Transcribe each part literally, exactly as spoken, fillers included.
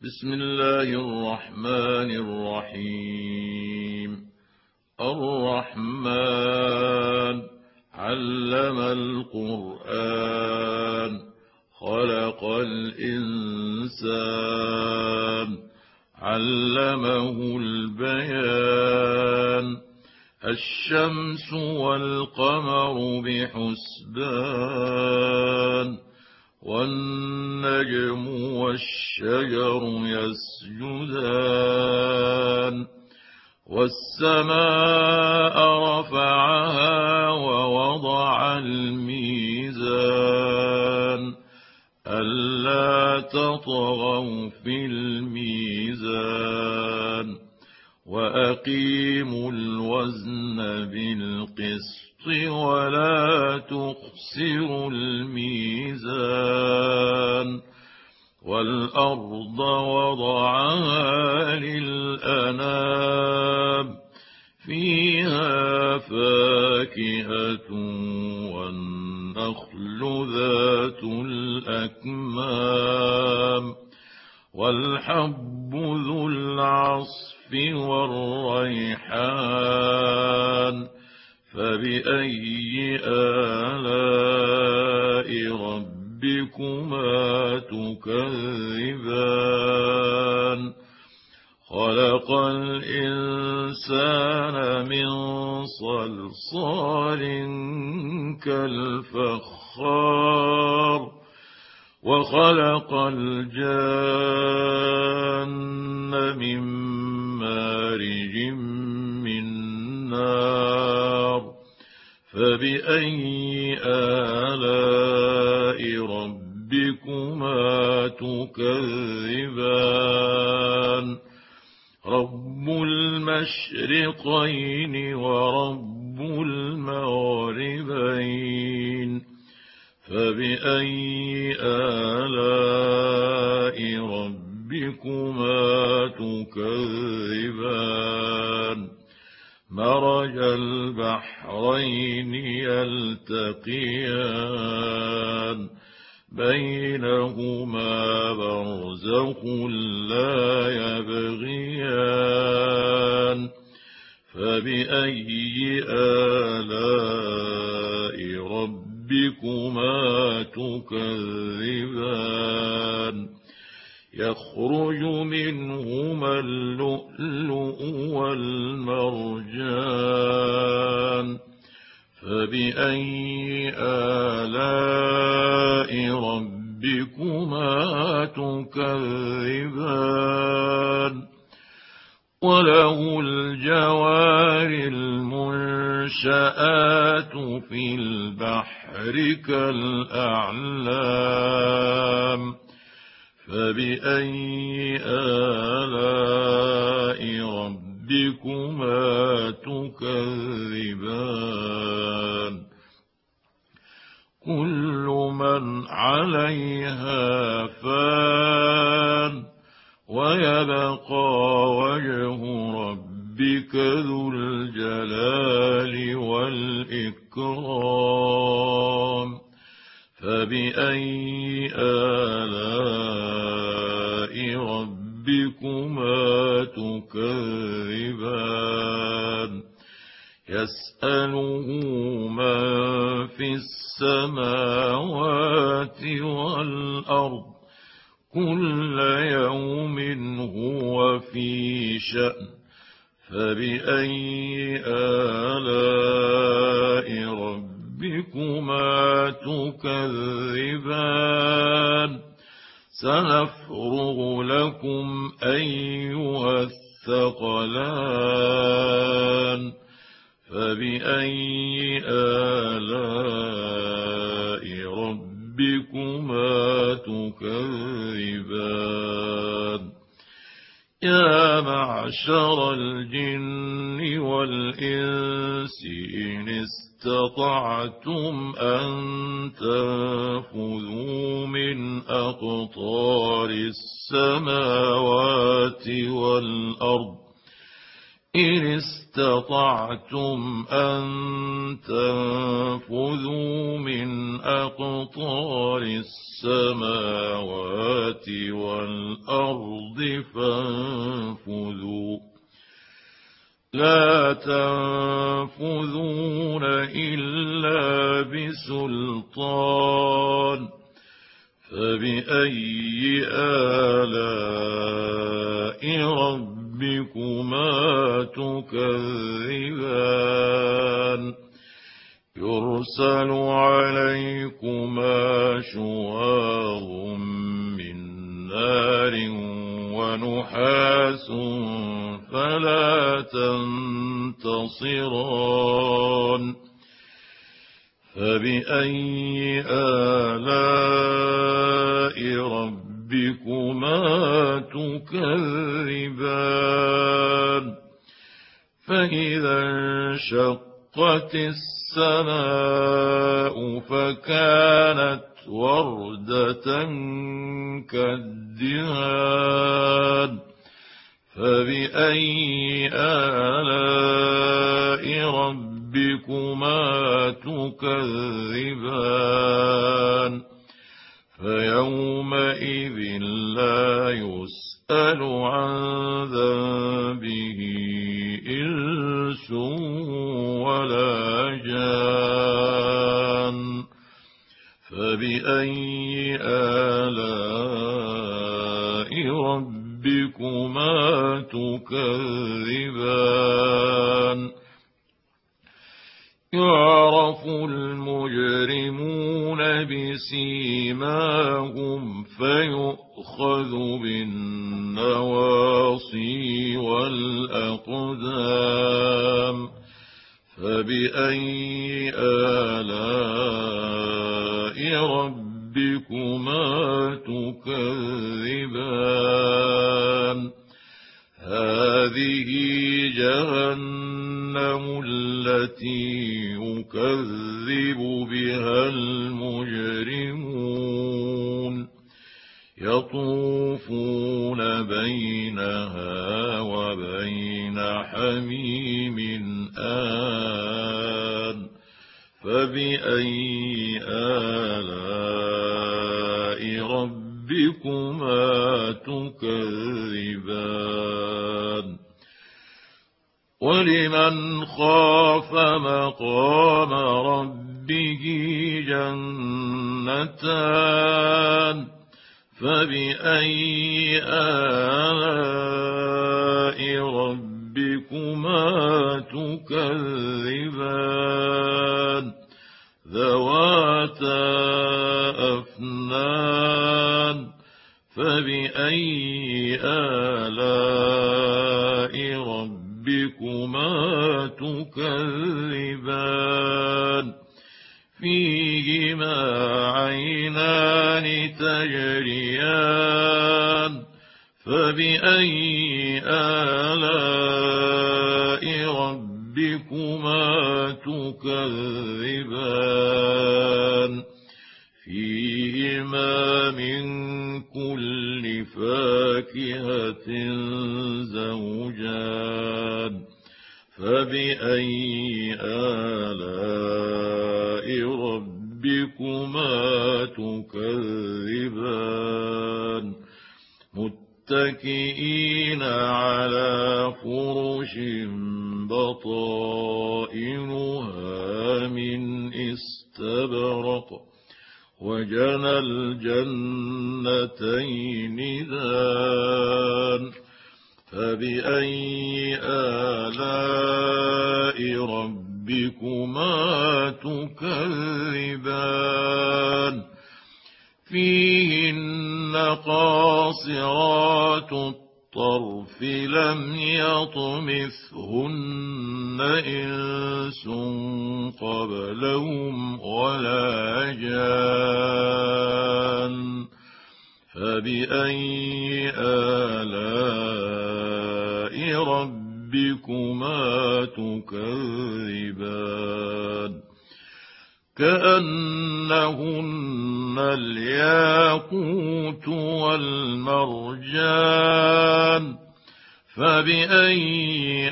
بسم الله الرحمن الرحيم. الرحمن علم القرآن خلق الإنسان علمه البيان الشمس والقمر بحسبان والنجم والشجر يسجدان والسماء رفعها ووضع الميزان ألا تطغوا في الميزان وأقيموا الوزن بالقسط ولا تخسروا الميزان والأرض وضعها للأنام فيها فاكهة والنخل ذات الأكمام والحب ذو العصف والريحان فبأي آلاء ربكما تكذبان خلق الإنسان من صلصال كالفخار وخلق الجان من مارج من نار فبأي آلاء ربكما تكذبان رب المشرقين ورب المغربين فبأي آلاء ربكما تكذبان مرج البحرين يلتقيان بينهما برزخ لا يبغيان فبأي آلاء ربكما تكذبان يخرج منهما اللؤلؤ والمرجان فبأي آلاء ربكما تكذبان وله الجوار المنشآت في البحر كالأعلام فبأي آلاء ربكما تكذبان كل من عليها فان ويبقى وجه ربك ذو الجلال والإكرام فبأي آلاء ربكما تكذبان يسأله من في السماوات والأرض كل يوم هو في شأن فبأي آلاء ربكما تكذبان سنفرغ لكم أيها الثقلان فبأي آلاء ربكما تكذبان يا معشر الجن والإنس إن استطعتم أن تنفذوا من أقطار السماوات والأرض إن استطعتم أن تنفذوا من أقطار السماوات والأرض فانفذوا لا تنفذون إلا بسلطان فبأي آلاء ربكما تكذبان يرسل عليكما شواظ من نار ونحاس فلا تنتصران فبأي آلاء ربكما تكذبان فإذا انشقت السماء فكانت وردة كالدهان فبأي آلاء ربكما تكذبان فيومئذ لا يسأل عن ذنبه إنس ولا جان فبأي آلاء ربكما تكذبان يعرف المجرمون بسيماهم فيؤخذ بالنواصي والأقدام فبأي آلاء ربكما تكذبان هذه جهنم التي يكذب بها المجرمون يطوفون بينها وبين حميم آن فبأي آلاء ربكما تكذبان ولمن خاف مقام ربه جنتان فبأي آلاء ربكما تكذبان ذواتا أفنان فبأي آلاء ربكما تكذبان فيهما عينان تجريان فبأي آلاء ربكما تكذبان فيهما من كل فاكهة زوجان فبأي آلاء ربكما تكذبان متكئين على فرش بطائنها من استبرق وجنى الجنتين دان فبأي آلاء ربكما تكذبان فيهن قاصرات الطرف لم يطمثهن إنس قبلهم ولا جان فبأي آلاء ربكما تكذبان كأنهن الياقوت والمرجان فبأي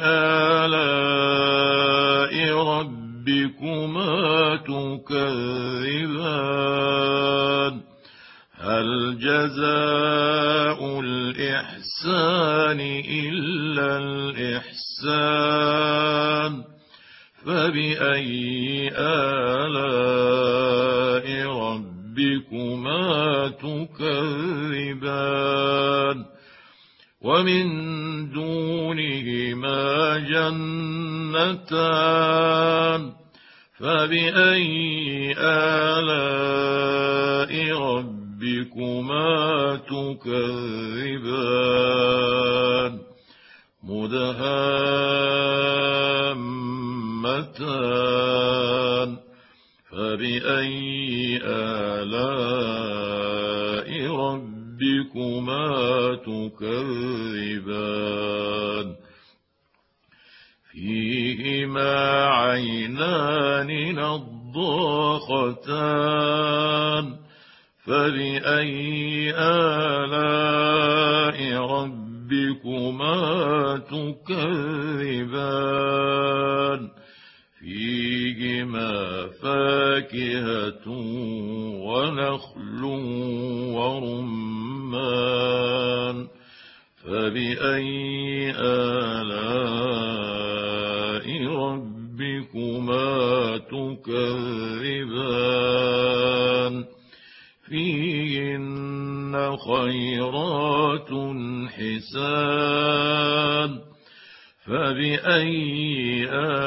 آلاء ربكما تكذبان هل جزاء الإحسان إلا الإحسان فبأي آلاء ربكما تكذبان ومن دونهما جنتان فبأي آلاء ربكما تكذبان مدهامتان فبأي آلاء ربكما تكذبان فيهما عينان نضاختان فبأي آلاء ربكما تكذبان فيهما فاكهة ونخل ورمان فبأي آلاء ربكما تكذبان فيهن خيرات حسان فبأي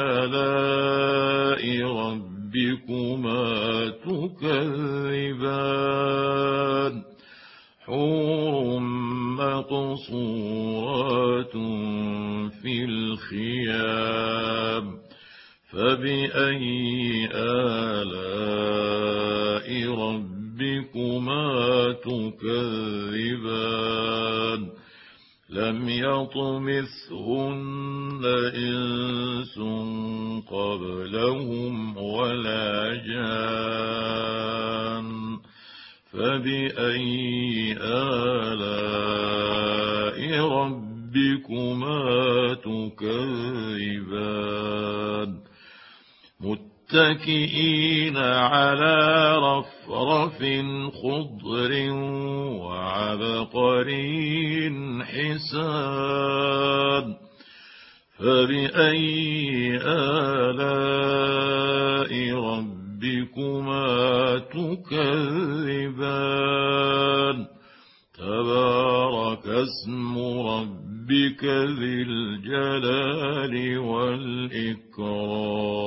آلاء ربكما تكذبان حور مقصورات في الخيام فبأي آلاء ربكما تكذبان لم يطمثهن إنس قبلهم ولا جان فبأي آلاء ربكما تكذبان متكئين على رفرف خضر وعبقري حسان فبأي آلاء ربكما تكذبان تبارك اسم ربك ذي الجلال والإكرام